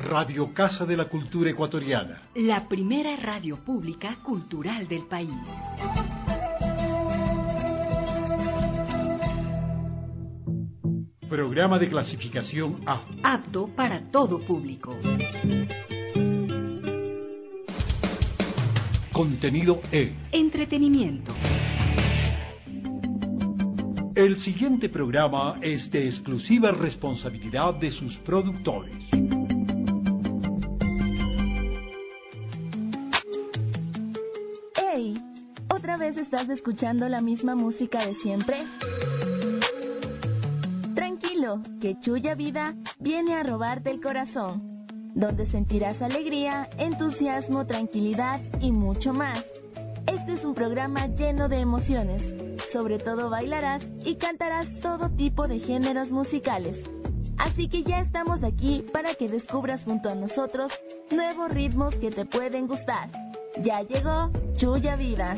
Radio Casa de la Cultura Ecuatoriana. La primera radio pública cultural del país. Programa de clasificación A. Apto para todo público. Contenido E. Entretenimiento. El siguiente programa es de exclusiva responsabilidad de sus productores. ¡Hey! ¿Otra vez estás escuchando la misma música de siempre? Tranquilo, que Chuya Vida viene a robarte el corazón, donde sentirás alegría, entusiasmo, tranquilidad y mucho más. Este es un programa lleno de emociones. Sobre todo bailarás y cantarás todo tipo de géneros musicales. Así que ya estamos aquí para que descubras junto a nosotros nuevos ritmos que te pueden gustar. Ya llegó Chuya Vida.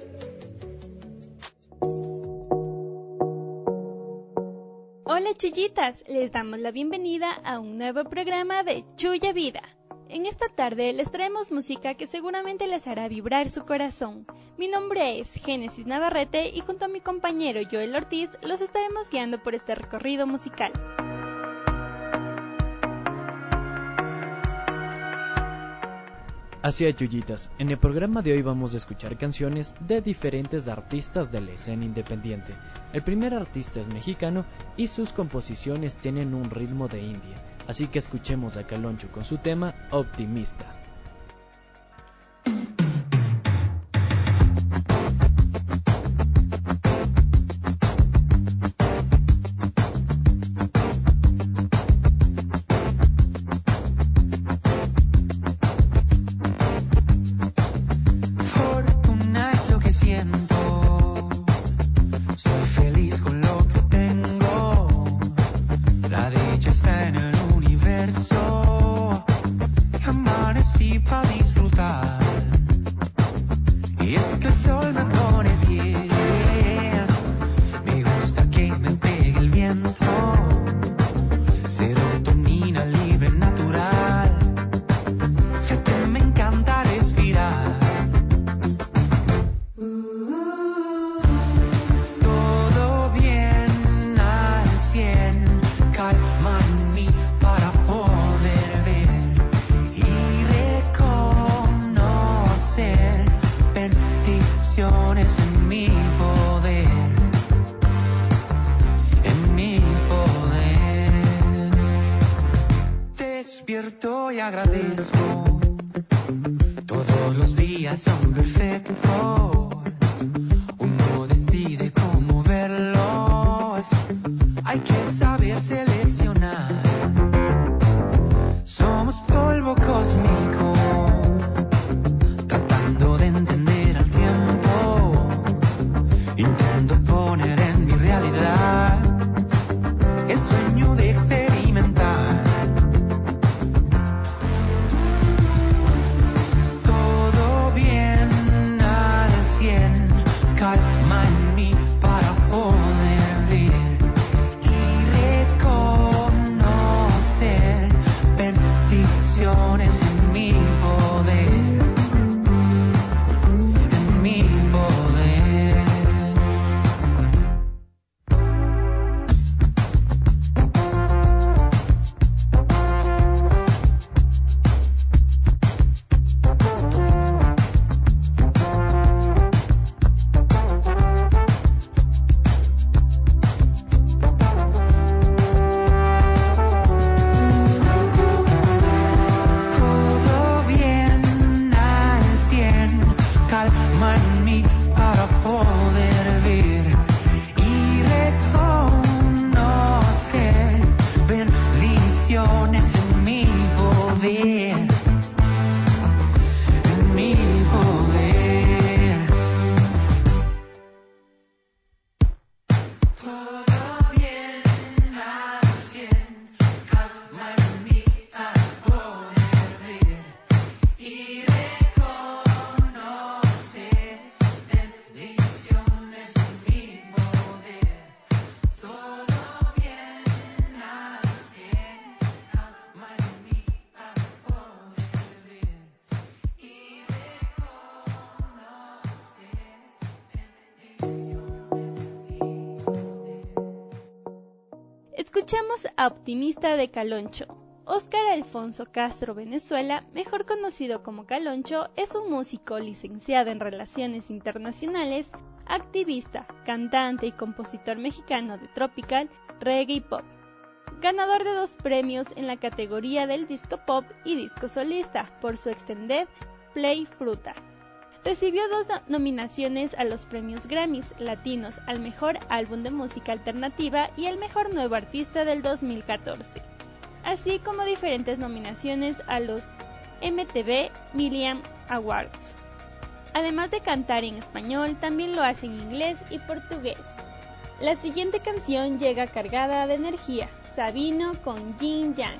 Hola chullitas, les damos la bienvenida a un nuevo programa de Chuya Vida. En esta tarde les traemos música que seguramente les hará vibrar su corazón. Mi nombre es Génesis Navarrete y junto a mi compañero Joel Ortiz los estaremos guiando por este recorrido musical. Así es, chullitas. En el programa de hoy vamos a escuchar canciones de diferentes artistas de la escena independiente. El primer artista es mexicano y sus composiciones tienen un ritmo de India. Así que escuchemos a Caloncho con su tema Optimista. Y agradezco, todos los días son perfectos, uno decide cómo verlos, hay que saber seleccionar, somos polvo cósmico, tratando de entender al tiempo, intento poner en mi realidad el sueño de experimentar. Calma en mí para poder ver y reconocer. Escuchamos a Optimista de Caloncho. Óscar Alfonso Castro Venezuela, mejor conocido como Caloncho, es un músico licenciado en Relaciones Internacionales, activista, cantante y compositor mexicano de tropical, reggae y pop. Ganador de 2 premios en la categoría del disco pop y disco solista por su extended Play Fruta. Recibió 2 nominaciones a los premios Grammys Latinos al mejor álbum de música alternativa y al mejor nuevo artista del 2014, así como diferentes nominaciones a los MTV Million Awards. Además de cantar en español, también lo hace en inglés y portugués. La siguiente canción llega cargada de energía, Sabino con Yin Yang.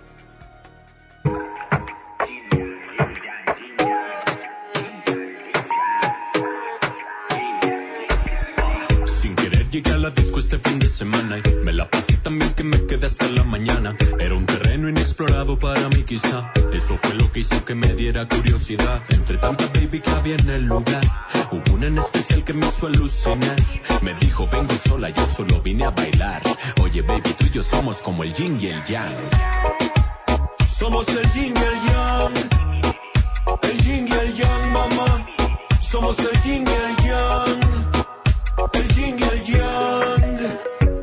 Llegué a la disco este fin de semana y me la pasé tan bien que me quedé hasta la mañana. Era un terreno inexplorado para mí quizá, eso fue lo que hizo que me diera curiosidad. Entre tanta baby que había en el lugar, hubo una en especial que me hizo alucinar. Me dijo vengo sola, yo solo vine a bailar. Oye baby, tú y yo somos como el yin y el yang. Somos el yin y el yang, el yin y el yang, mamá. Somos el yin y el yang, el yin y el yang.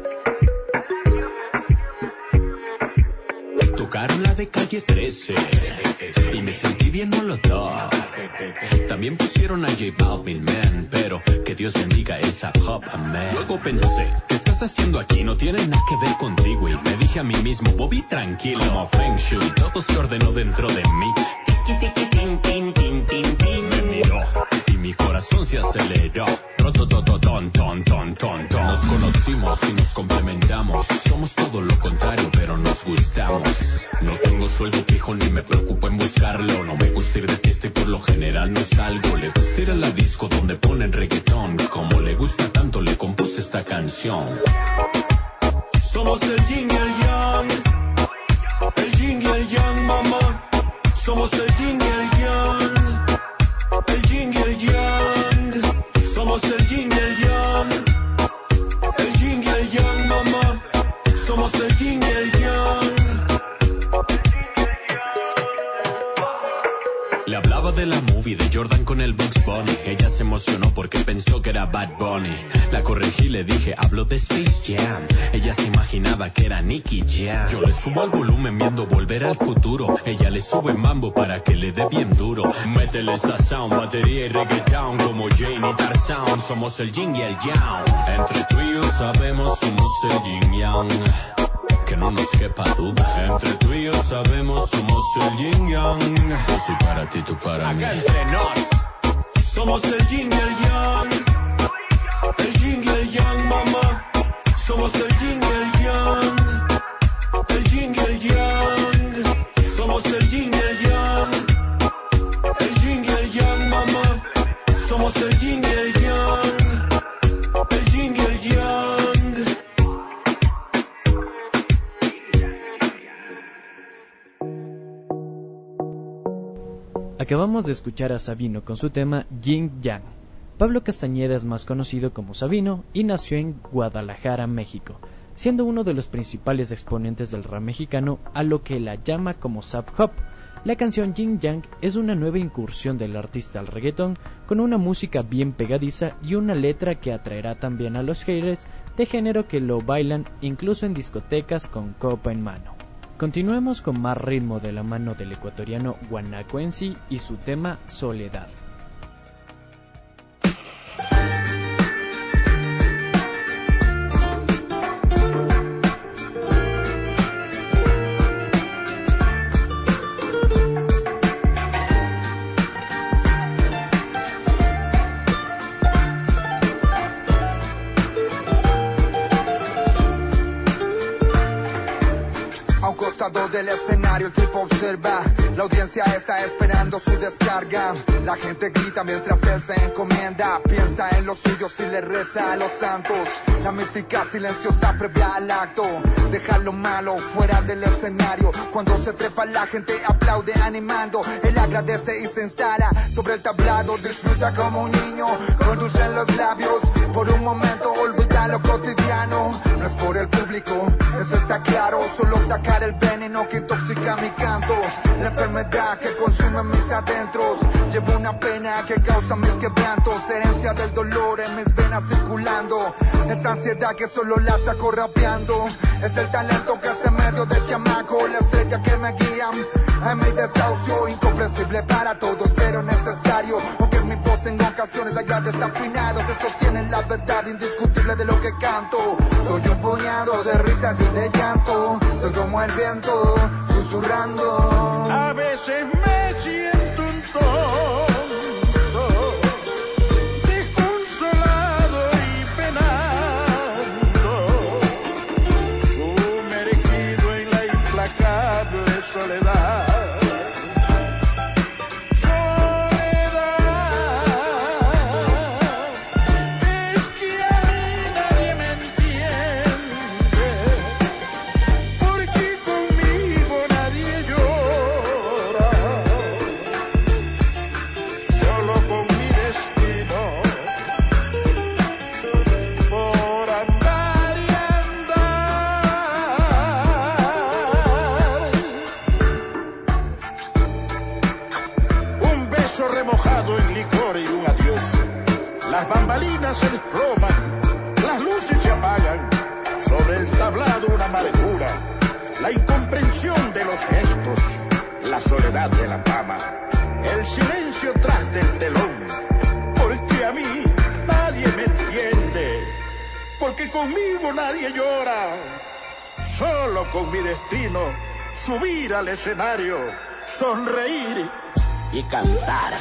Tocaron la de Calle 13 y me sentí bien molotov. También pusieron a J Balvin, man, pero que Dios bendiga esa pop, man. Luego pensé, ¿qué estás haciendo aquí? No tiene nada que ver contigo. Y me dije a mí mismo, Bobby, tranquilo, como Feng Shui, todo se ordenó dentro de mí. Tiki, tiki, tin, tin, tin, tin, tin. Me miró y mi corazón se aceleró. Nos conocimos y nos complementamos. Somos todo lo contrario, pero nos gustamos. No tengo sueldo fijo ni me preocupo en buscarlo. No me gusta ir de fiesta y por lo general no salgo. Le gusta ir a la disco donde ponen reggaetón. Como le gusta tanto le compuse esta canción. Somos el yin y el yang, el yin y el yang, mamá. Somos el yin y el yang, el yin y el yang. Somos el yin y el yang, el yin y el yang, mamá. Somos el yin y el yang. Le hablaba de la movie de Jordan con el Bugs Bunny. Ella se emocionó porque pensó que era Bad Bunny. La corregí, le dije, hablo de Space Jam. Ella se imaginaba que era Nicky Jam. Yo le subo al volumen viendo Volver al Futuro. Ella le sube mambo para que le dé bien duro. Métele esa sound, batería y reggaeton como Jane y Tarzan. Somos el yin y el yang. Entre tú y yo sabemos, somos el yin yang. Que no nos quepa duda. Entre tú y yo sabemos, somos el yin yang. Yo soy para ti, tú para mí. Acá entre nos, somos el yin y el yang, el yin y el yang, mamá. Somos el yin y el yang, el yin y el yang. Somos el yin y el yang, el yin y el yang, mamá. Somos el yin y el yang, el yin y el yang. Acabamos de escuchar a Sabino con su tema Yin Yang. Pablo Castañeda es más conocido como Sabino y nació en Guadalajara, México, siendo uno de los principales exponentes del rap mexicano, a lo que la llama como Sub Hop. La canción Yin Yang es una nueva incursión del artista al reggaetón, con una música bien pegadiza y una letra que atraerá también a los haters de género que lo bailan incluso en discotecas con copa en mano. Continuemos con más ritmo de la mano del ecuatoriano Guanacuensi y su tema Soledad. un costado del escenario el tipo observa. La audiencia está esperando su descarga. La gente grita mientras él se encomienda. Piensa en los suyos y le reza a los santos. La mística silenciosa previa al acto. Deja lo malo fuera del escenario. Cuando se trepa la gente aplaude animando. Él agradece y se instala sobre el tablado. Disfruta como un niño con dulce en los labios. Por un momento olvida lo cotidiano. No es por el público, eso está claro. Solo sacar el veneno que intoxica mi canto. La enfermedad que consume mis adentros. Llevo una pena que causa mis quebrantos. Herencia del dolor en mis venas circulando. Esa ansiedad que solo la saco rapeando. Es el talento que hace medio de chamaco. La estrella que me guía en mi desahucio. Incomprensible para todos pero necesario. Aunque mi voz en ocasiones haya desafinado, se sostiene la verdad indiscutible de lo que canto. Soy un puñado de risas y de llanto. Soy como el viento susurrando. A veces me siento un tonto, desconsolado y penando, sumergido en la implacable soledad. Remojado en licor y un adiós. Las bambalinas se desploman, las luces se apagan. Sobre el tablado una amargura, la incomprensión de los gestos, la soledad de la fama, el silencio tras del telón. Porque a mí nadie me entiende, porque conmigo nadie llora. Solo con mi destino subir al escenario, sonreír y cantar.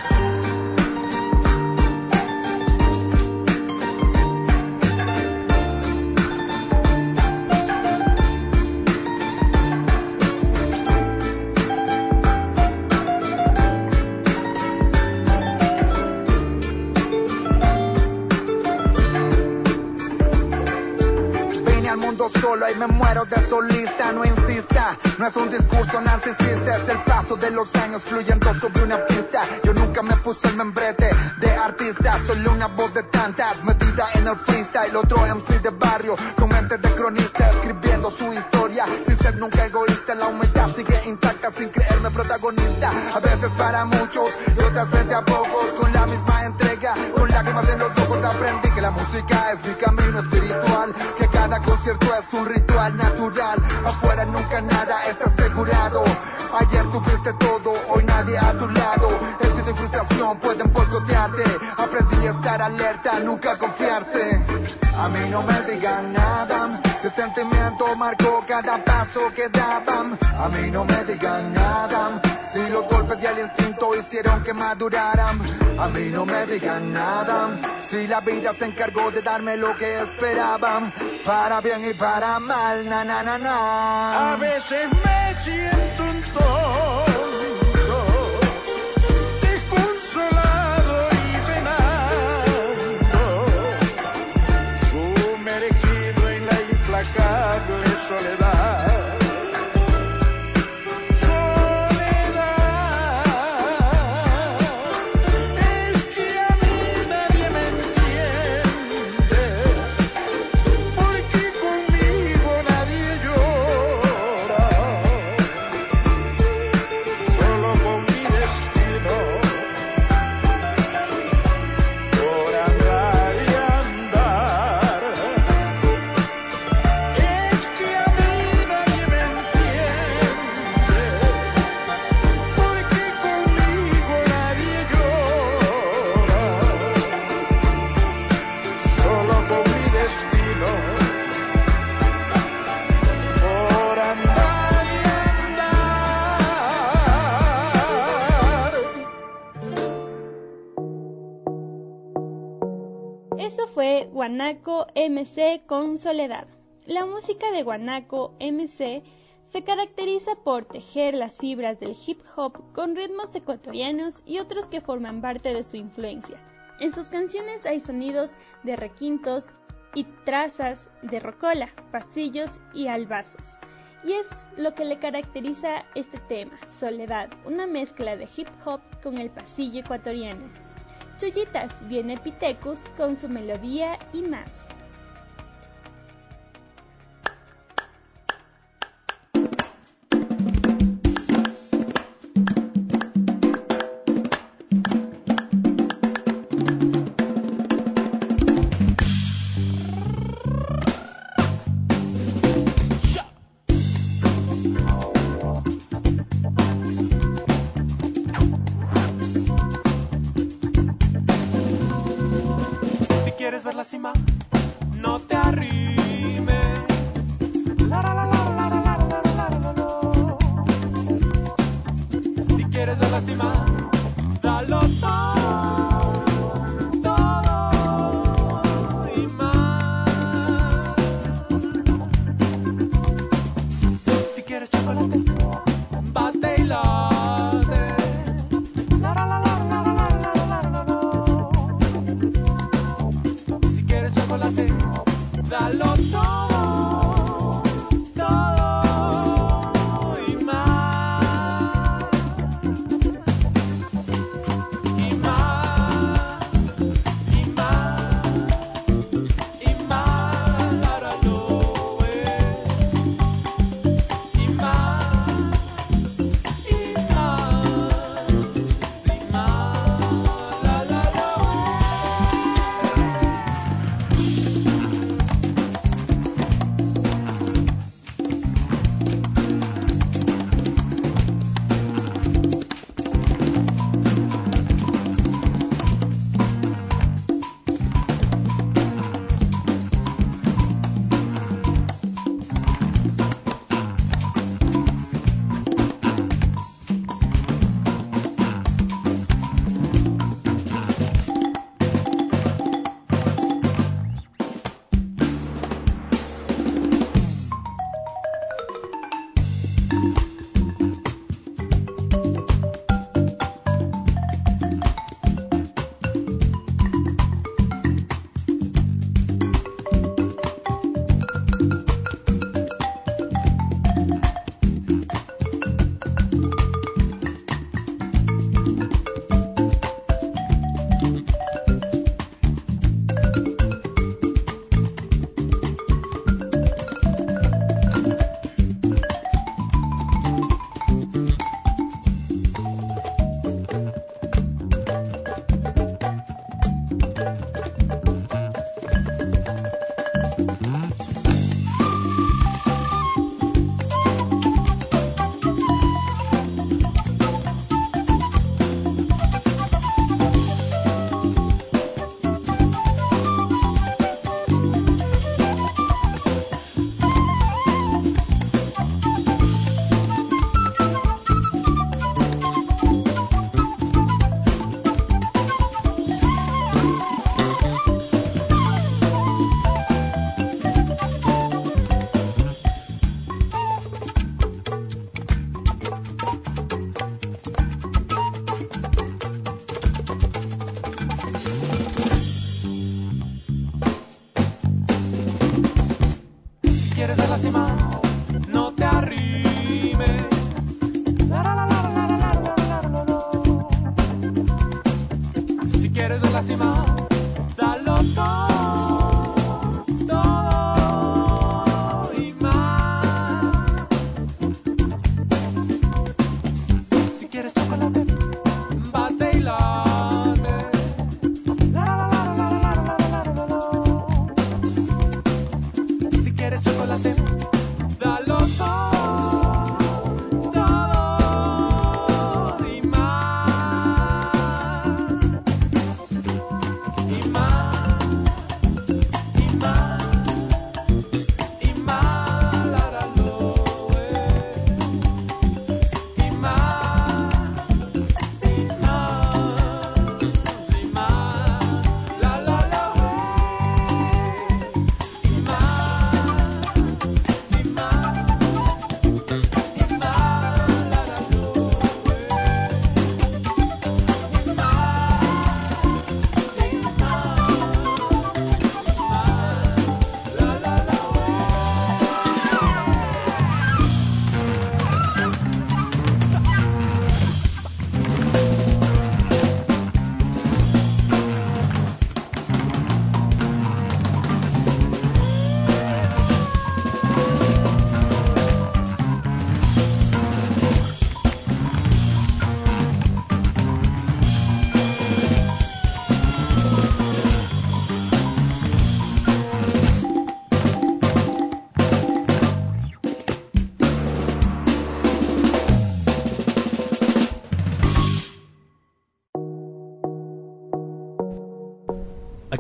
Solo y me muero de solista, no insista, no es un discurso narcisista, es el paso de los años fluyendo sobre una pista. Yo nunca me puse el membrete de artista, solo una voz de tantas, metida en el freestyle. Otro MC de barrio, con mente de cronista, escribiendo su historia, sin ser nunca egoísta. La humildad sigue intacta, sin creerme protagonista, a veces para muchos y otras frente a pocos. Con la misma entrega, con lágrimas en los ojos, aprendí que la música es mi camino espiritual, que cada concierto es un ritual natural. Afuera nunca nada está asegurado. Ayer tuviste todo, hoy nadie a tu lado. Éxito y frustración pueden boicotearte. Aprendí a estar alerta, nunca confiarse. A mí no me digan nada, si el sentimiento marcó cada paso que daban. A mí no me digan nada, si los golpes y el instinto hicieron que maduraran. A mí no me digan nada, si la vida se encargó de darme lo que esperaban. Para bien y para mal, na na na na. A veces me siento un tonto, desconsolado y penando, sumergido en la implacable soledad. Eso fue Guanaco MC con Soledad. La música de Guanaco MC Se caracteriza por tejer las fibras del hip hop con ritmos ecuatorianos y otros que forman parte de su influencia. En sus canciones hay sonidos de requintos y trazas de rocola, pasillos y albazos. Y es lo que le caracteriza este tema, Soledad, una mezcla de hip hop con el pasillo ecuatoriano. Chullitas, viene Pitecus con su melodía y más. No te arrimes. Si quieres ver la cima, dalo todo, todo y más. Si quieres chocolate, bate y late. Dalo todo, todo y más, y más, y más, y más, y más.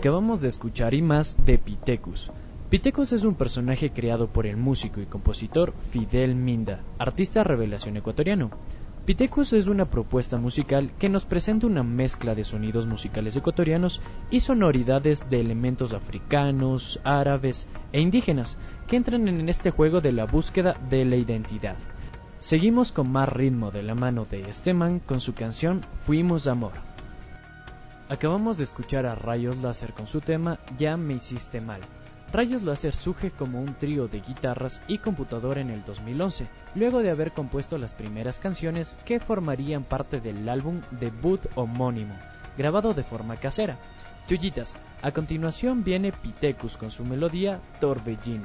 Acabamos de escuchar Y Más de Pitecus. Pitecus es un personaje creado por el músico y compositor Fidel Minda, artista revelación ecuatoriano. Pitecus es una propuesta musical que nos presenta una mezcla de sonidos musicales ecuatorianos y sonoridades de elementos africanos, árabes e indígenas que entran en este juego de la búsqueda de la identidad. Seguimos con más ritmo de la mano de este man con su canción Fuimos Amor. Acabamos de escuchar a Rayos Láser con su tema Ya me hiciste mal. Rayos Láser surge como un trío de guitarras y computadora en el 2011, luego de haber compuesto las primeras canciones que formarían parte del álbum debut homónimo, grabado de forma casera. Chullitas, a continuación viene Pitecus con su melodía Torbellino.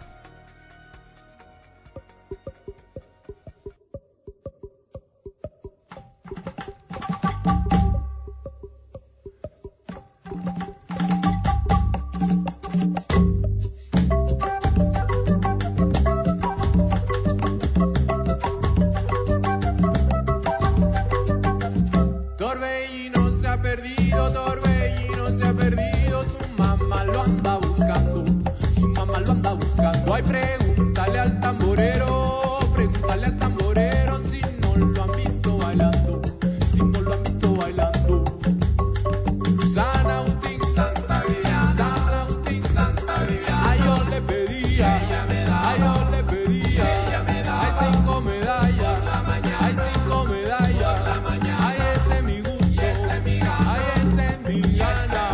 Ay, pregúntale al tamborero si no lo han visto bailando, San Agustín, Santa Villa, ay, yo le pedía, ay, 5 medallas, ay, 5 medallas, ay, ese es mi gusto, ay, ese es mi gana.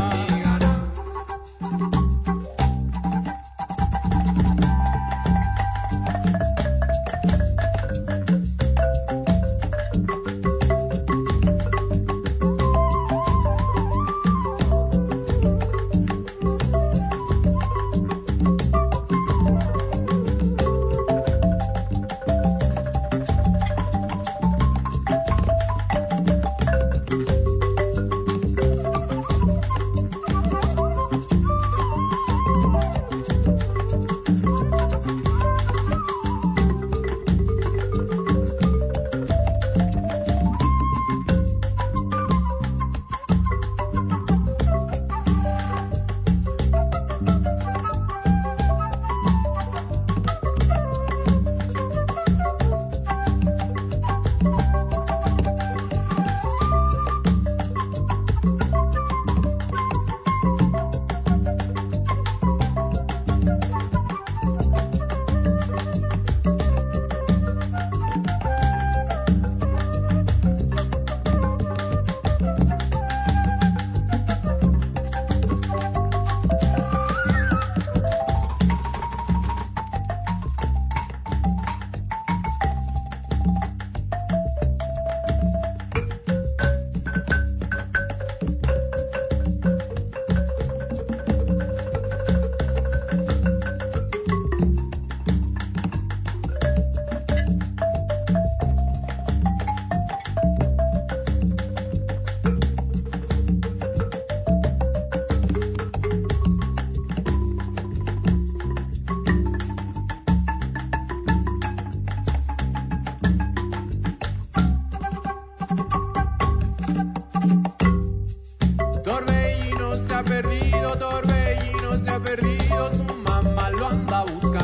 Torbellino se ha perdido, su mamá lo anda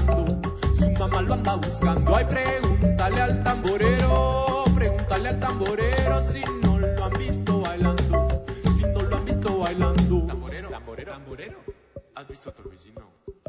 buscando, ay, pregúntale al tamborero si no lo han visto bailando, Tamborero, ¿has visto a Torbellino?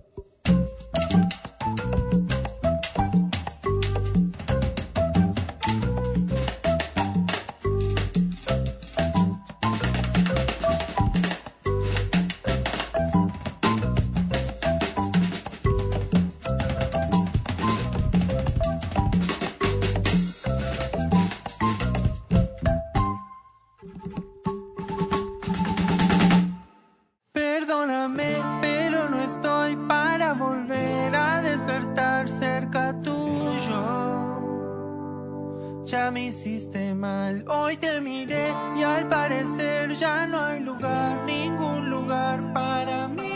Perdóname, pero no estoy para volver a despertar cerca tuyo. Ya me hiciste mal, hoy te miré y al parecer ya no hay lugar, ningún lugar para mí.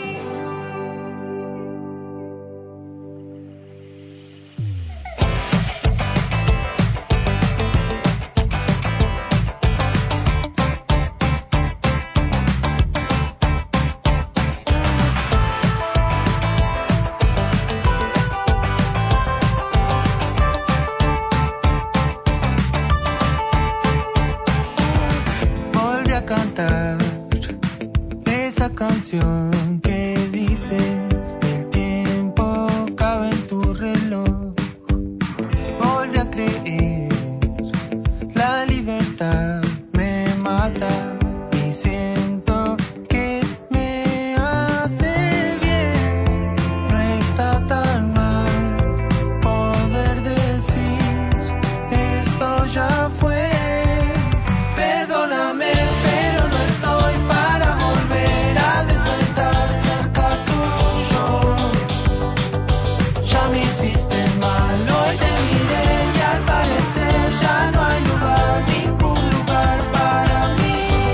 canción que dice: el tiempo cabe en tu reloj. Volví a creer, la libertad me mata y siento que me hace bien. No está tan mal poder decir: esto ya fue. Perdóname, pero no estoy para volver a despertar cerca tuyo. Ya me hiciste mal, hoy te miré y al parecer ya no hay lugar, ningún lugar para mí.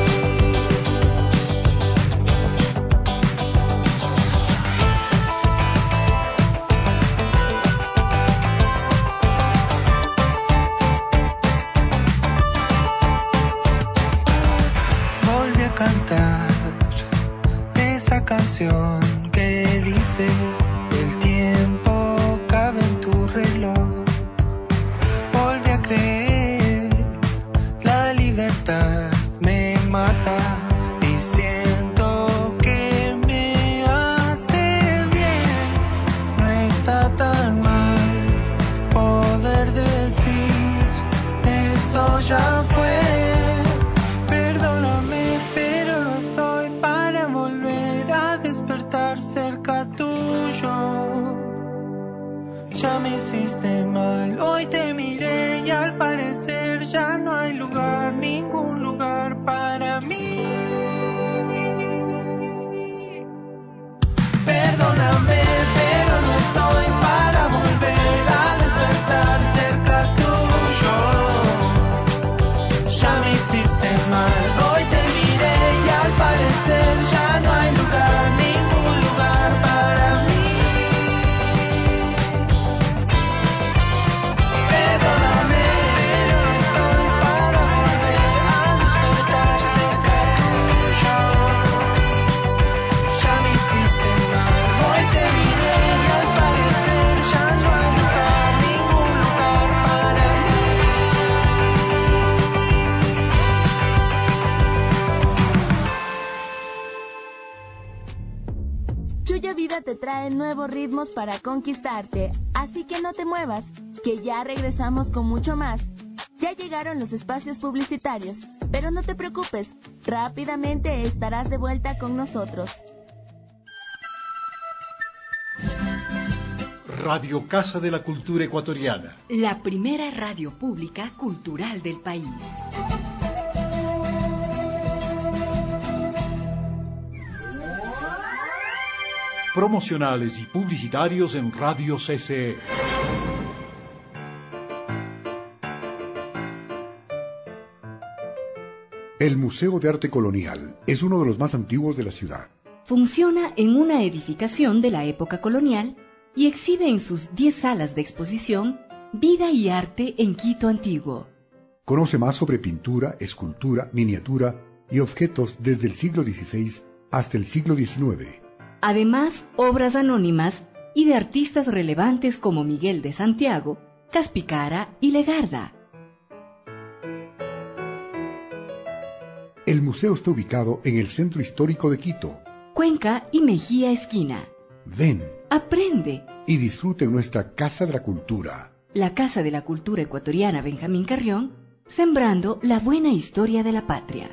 Volví a cantar esa canción que dice: el tiempo cabe en tu reloj. Volví a creer, la libertad me mata y siento que me hace bien. No está tan mal poder decir: esto ya fue. Perdóname, pero no estoy para volver a despertar cerca tuyo. Ya me hiciste mal, hoy te miré y al parecer ya no hay lugar, ningún lugar para mí. Perdóname, pero no estoy para volver a despertar cerca tuyo. Ya me hiciste mal, hoy te miré y al parecer ya no hay lugar, ningún lugar para mí. Perdóname, pero no estoy para volver a despertar cerca tuyo. Ya me hiciste mal, hoy te miré y al parecer ya no hay lugar, ningún lugar para mí. Chuya Vida te trae nuevos ritmos para conquistarte, así que no te muevas, que ya regresamos con mucho más. Ya llegaron los espacios publicitarios, pero no te preocupes, rápidamente estarás de vuelta con nosotros. Radio Casa de la Cultura Ecuatoriana. La primera radio pública cultural del país. Promocionales y publicitarios en Radio CCE. El Museo de Arte Colonial es uno de los más antiguos de la ciudad. Funciona en una edificación de la época colonial y exhibe en sus 10 salas de exposición vida y arte en Quito antiguo. Conoce más sobre pintura, escultura, miniatura y objetos desde el siglo XVI hasta el siglo XIX. Además, obras anónimas y de artistas relevantes como Miguel de Santiago, Caspicara y Legarda. El museo está ubicado en el centro histórico de Quito. Cuenca y Mejía esquina. Ven, aprende y disfruta en nuestra Casa de la Cultura. La Casa de la Cultura Ecuatoriana Benjamín Carrión, sembrando la buena historia de la patria.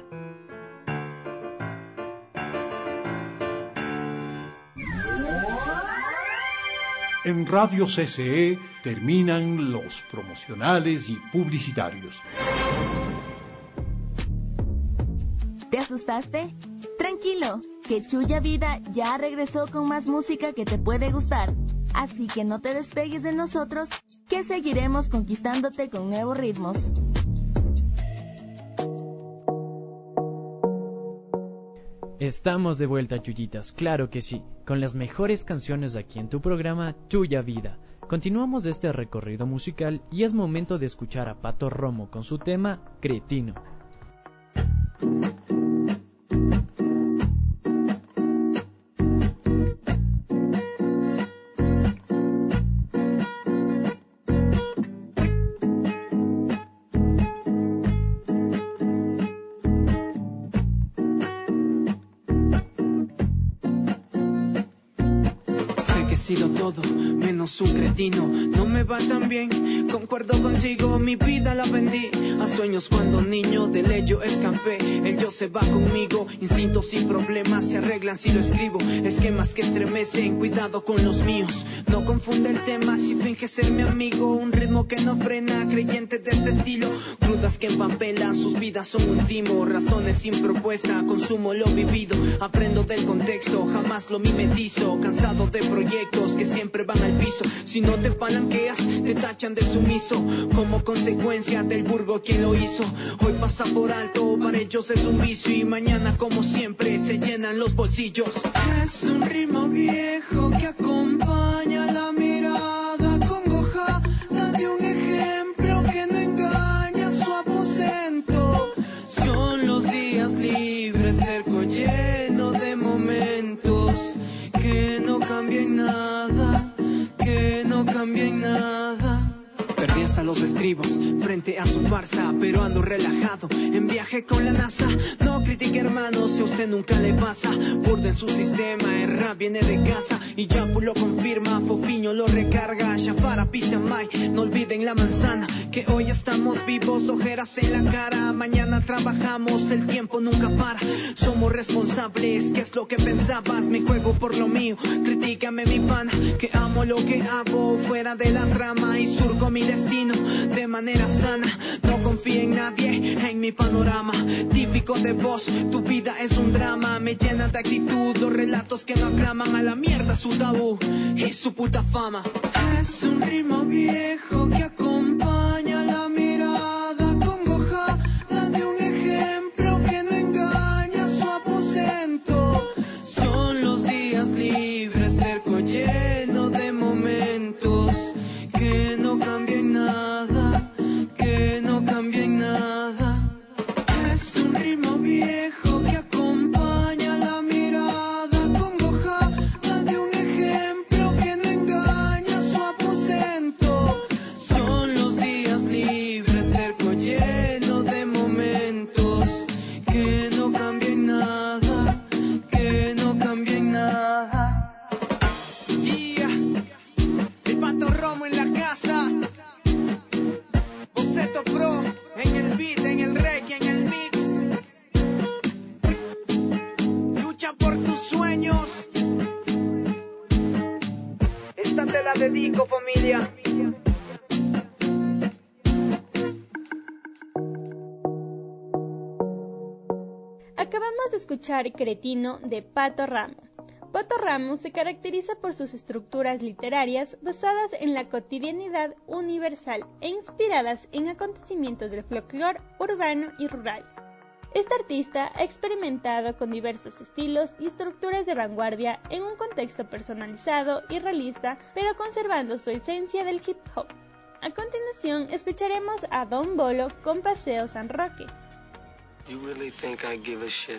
En Radio CCE terminan los promocionales y publicitarios. ¿Te asustaste? Tranquilo, que Chuya Vida ya regresó con más música que te puede gustar. Así que no te despegues de nosotros, que seguiremos conquistándote con nuevos ritmos. Estamos de vuelta, Chuyitas, claro que sí, con las mejores canciones aquí en tu programa Chuya Vida. Continuamos este recorrido musical y es momento de escuchar a Pato Romo con su tema Cretino. sido todo menos un cretino. No me va tan bien, concuerdo contigo, mi vida la vendí a sueños cuando niño, del ello escapé, el yo se va conmigo. Instintos y problemas se arreglan si lo escribo, esquemas que estremecen, cuidado con los míos. No confunde el tema si finge ser mi amigo, un ritmo que no frena, creyente de este estilo. Crudas que empapelan, sus vidas son un timo, razones sin propuesta, consumo lo vivido. Aprendo del contexto, jamás lo mimetizo, cansado de proyectos que siempre van al piso. Si no te palanqueas, te tachan de sumiso, como consecuencia del burgo quien lo hizo. Hoy pasa por alto, para ellos es un vicio, y mañana como siempre se llenan los bolsillos. Es un ritmo viejo que acompaña la mirada congojada de un ejemplo que no engaña su aposento. Son los días libres, terco lleno de momentos que no cambian nada, que no cambian nada. Perdí hasta los estribos frente a su farsa, pero ando relajado en viaje con la NASA. No critique hermano, si a usted nunca le pasa, burdo en su sistema, el rap viene de casa y Yapu lo confirma, Fofiño lo recarga, Shafara, Pisamay, no olviden la manzana, que hoy estamos vivos, ojeras en la cara, mañana trabajamos, el tiempo nunca para, somos responsables, ¿qué es lo que pensabas? Me juego por lo mío, critícame mi pana, que amo lo que hago fuera de la trama y surco mi destino de manera sana. No confíe en nadie en mi panorama, típico de vos, tu vida es un drama. Me llena de actitud los relatos que no aclaman, a la mierda su tabú y su puta fama. Es un ritmo viejo que acompaña la mirada congojada de un ejemplo que no engaña su aposento. Son los días libres, terco lleno de momentos que no cambian nada, que no cambian nada. Es un ritmo viejo que acompaña la mirada congojada de un ejemplo que no engaña su aposento. Son los días libres, terco lleno de momentos que no cambian nada, que no cambian nada. Yeah. El Pato Romo en la casa, Boceto Pro en el beat, en el reggae, en el mix. Lucha por tus sueños. Esta te la dedico, familia. Acabamos de escuchar Cretino de Pato Ramo. Pato Ramo se caracteriza por sus estructuras literarias basadas en la cotidianidad universal e inspiradas en acontecimientos del folclore urbano y rural. Este artista ha experimentado con diversos estilos y estructuras de vanguardia en un contexto personalizado y realista, pero conservando su esencia del hip hop. A continuación, escucharemos a Don Bolo con Paseo San Roque. You really think I give a shit?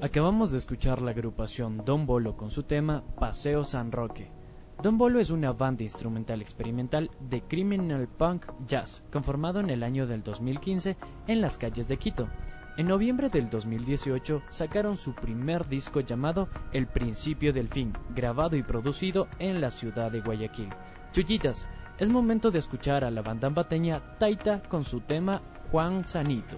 Acabamos de escuchar la agrupación Don Bolo con su tema Paseo San Roque. Don Bolo es una banda instrumental experimental de criminal punk jazz, conformado en el año del 2015 en las calles de Quito. En noviembre del 2018 sacaron su primer disco llamado El Principio del Fin, grabado y producido en la ciudad de Guayaquil. Chullitas, es momento de escuchar a la banda ambateña Taita con su tema Juan Sanito.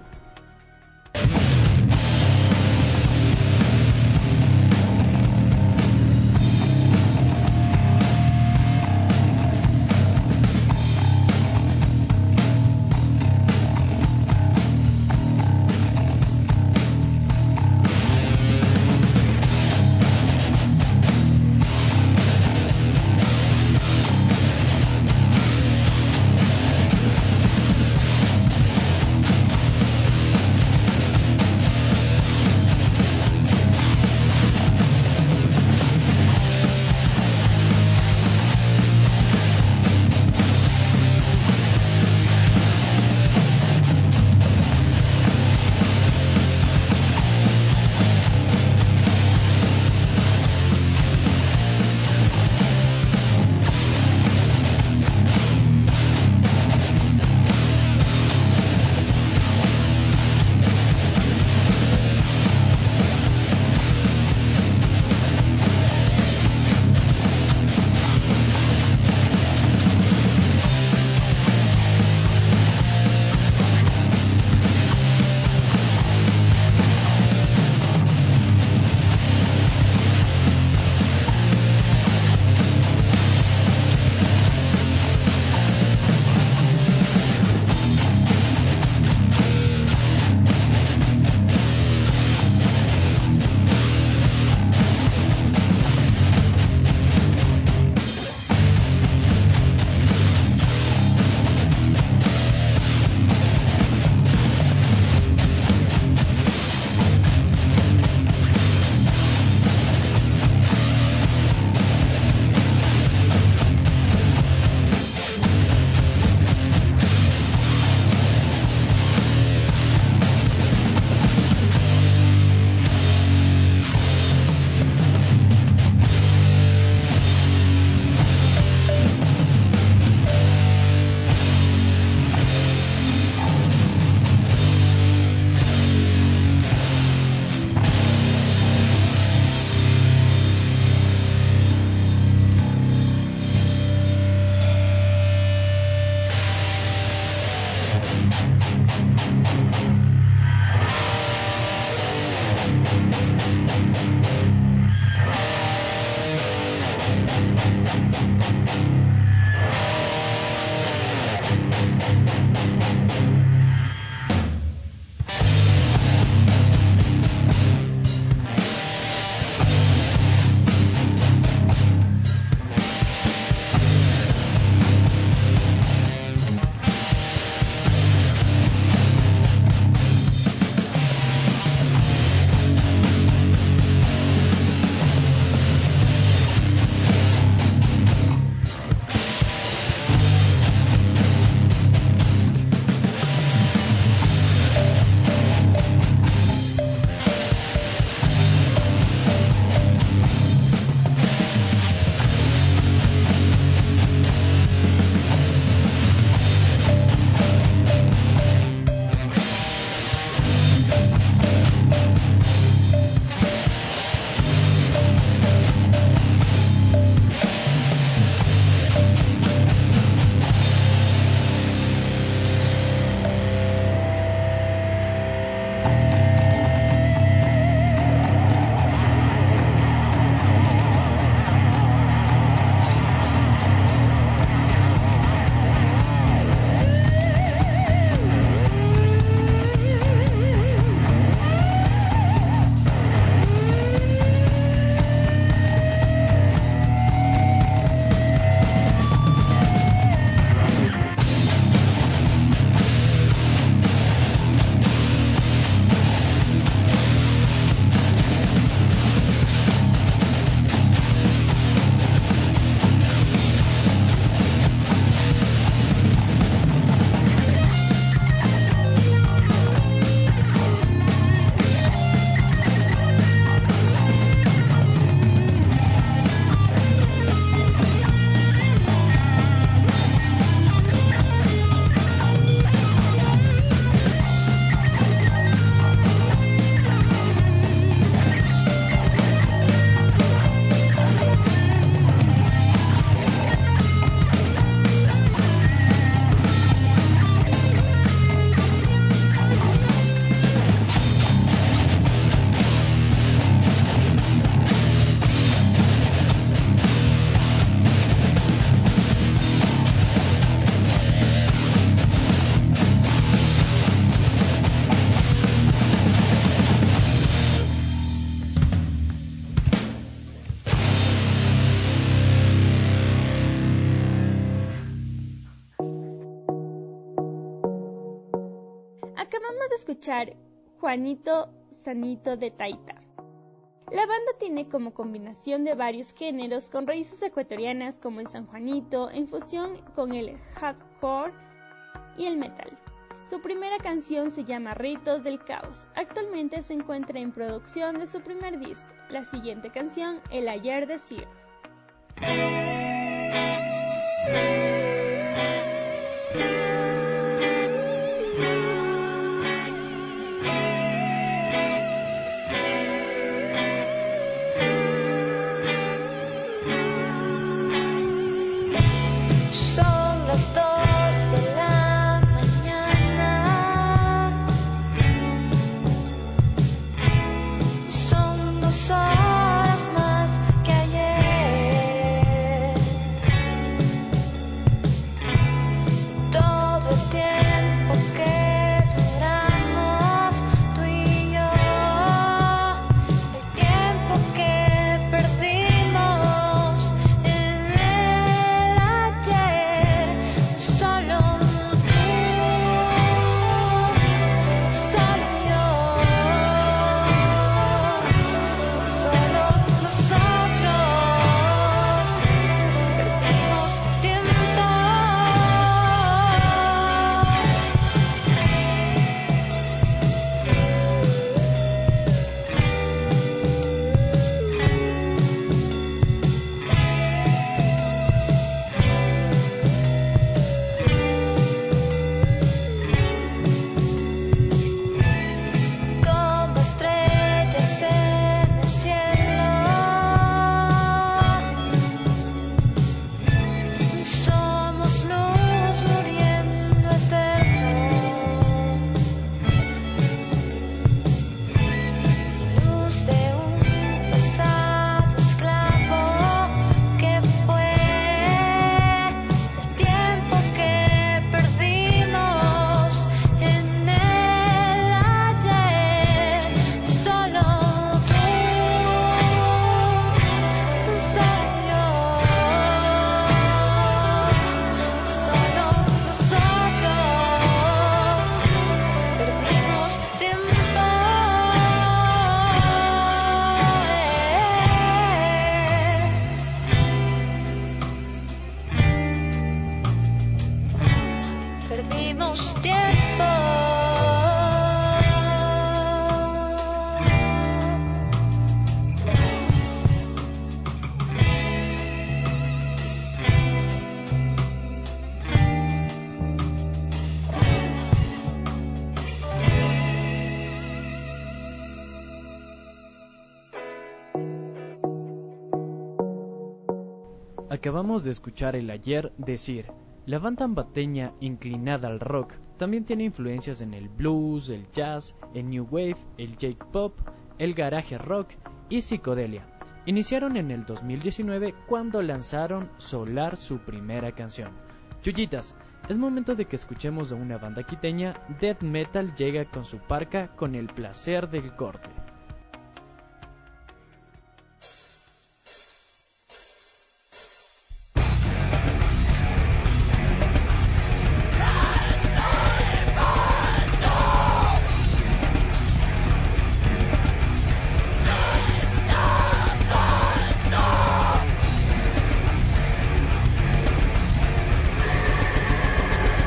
escuchar Juanito Sanito de Taita. La banda tiene como combinación de varios géneros con raíces ecuatorianas como el San Juanito, en fusión con el hardcore y el metal. Su primera canción se llama Ritos del Caos. Actualmente se encuentra en producción de su primer disco. La siguiente canción, El Ayer Decir. Acabamos de escuchar El Ayer Decir. La banda ambateña inclinada al rock también tiene influencias en el blues, el jazz, el new wave, el J-pop, el garage rock y psicodelia. Iniciaron en el 2019 cuando lanzaron Solar, su primera canción. Chullitas, es momento de que escuchemos de una banda quiteña. Death Metal llega con su parca con El Placer del Corte.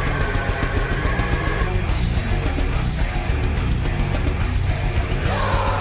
No!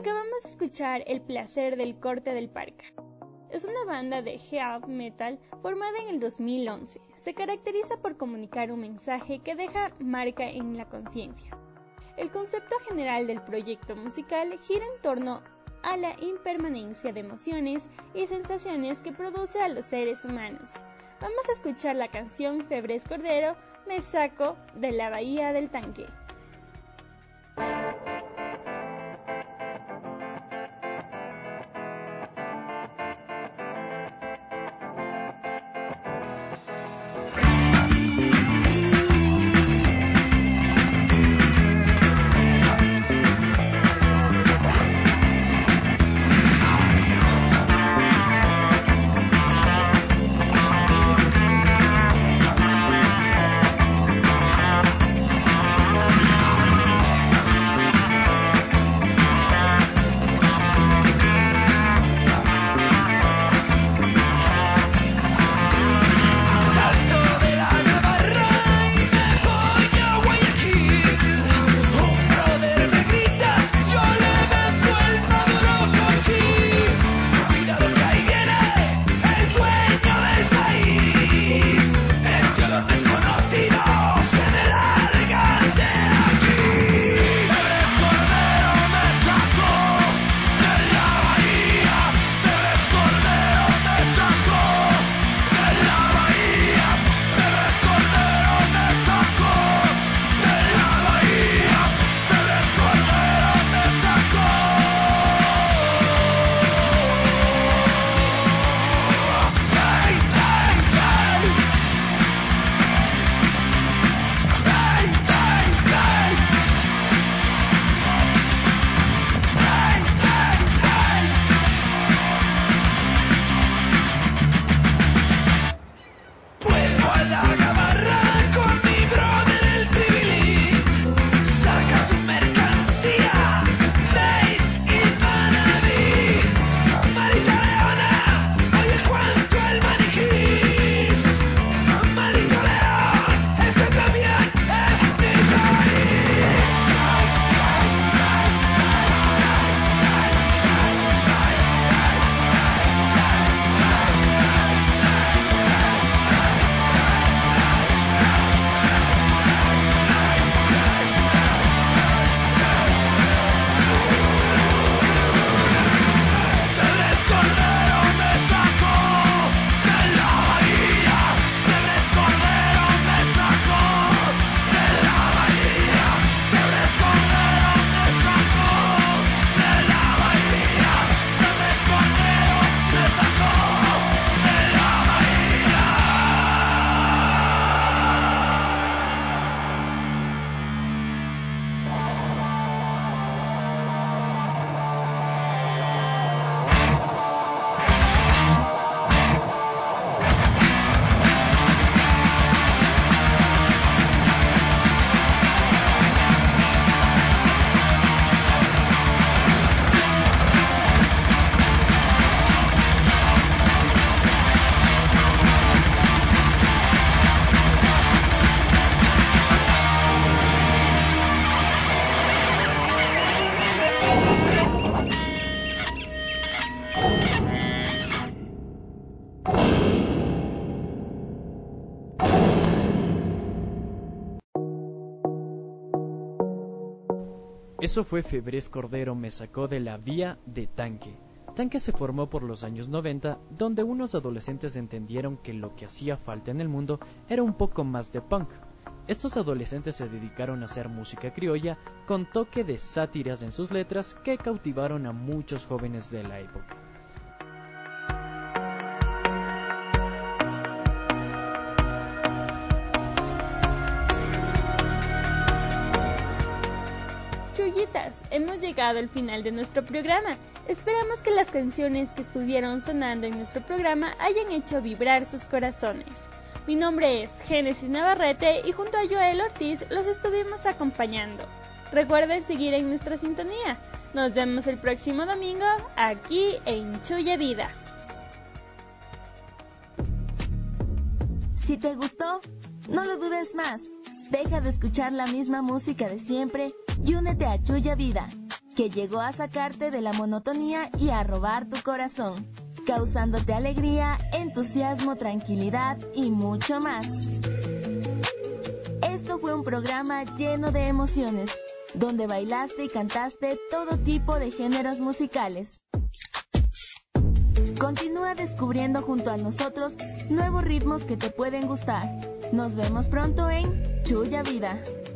Acabamos de escuchar El placer del corte del parca. Es una banda de heavy metal formada en el 2011. Se caracteriza por comunicar un mensaje que deja marca en la conciencia. El concepto general del proyecto musical gira en torno a la impermanencia de emociones y sensaciones que produce a los seres humanos. Vamos a escuchar la canción Febres Cordero, Me saco de la bahía del tanque. Eso fue Febres Cordero Me sacó de la vía de Tanque. Tanque se formó por los años 90, donde unos adolescentes entendieron que lo que hacía falta en el mundo era un poco más de punk. Estos adolescentes se dedicaron a hacer música criolla con toque de sátiras en sus letras que cautivaron a muchos jóvenes de la época. Hemos llegado al final de nuestro programa. Esperamos que las canciones que estuvieron sonando en nuestro programa hayan hecho vibrar sus corazones. Mi nombre es Génesis Navarrete y junto a Joel Ortiz los estuvimos acompañando. Recuerden seguir en nuestra sintonía. Nos vemos el próximo domingo aquí en Chuya Vida. Si te gustó, no lo dudes más. Deja de escuchar la misma música de siempre y únete a Chuya Vida. que llegó a sacarte de la monotonía y a robar tu corazón, causándote alegría, entusiasmo, tranquilidad y mucho más. Esto fue un programa lleno de emociones, donde bailaste y cantaste todo tipo de géneros musicales. Continúa descubriendo junto a nosotros nuevos ritmos que te pueden gustar. Nos vemos pronto en Chuya Vida.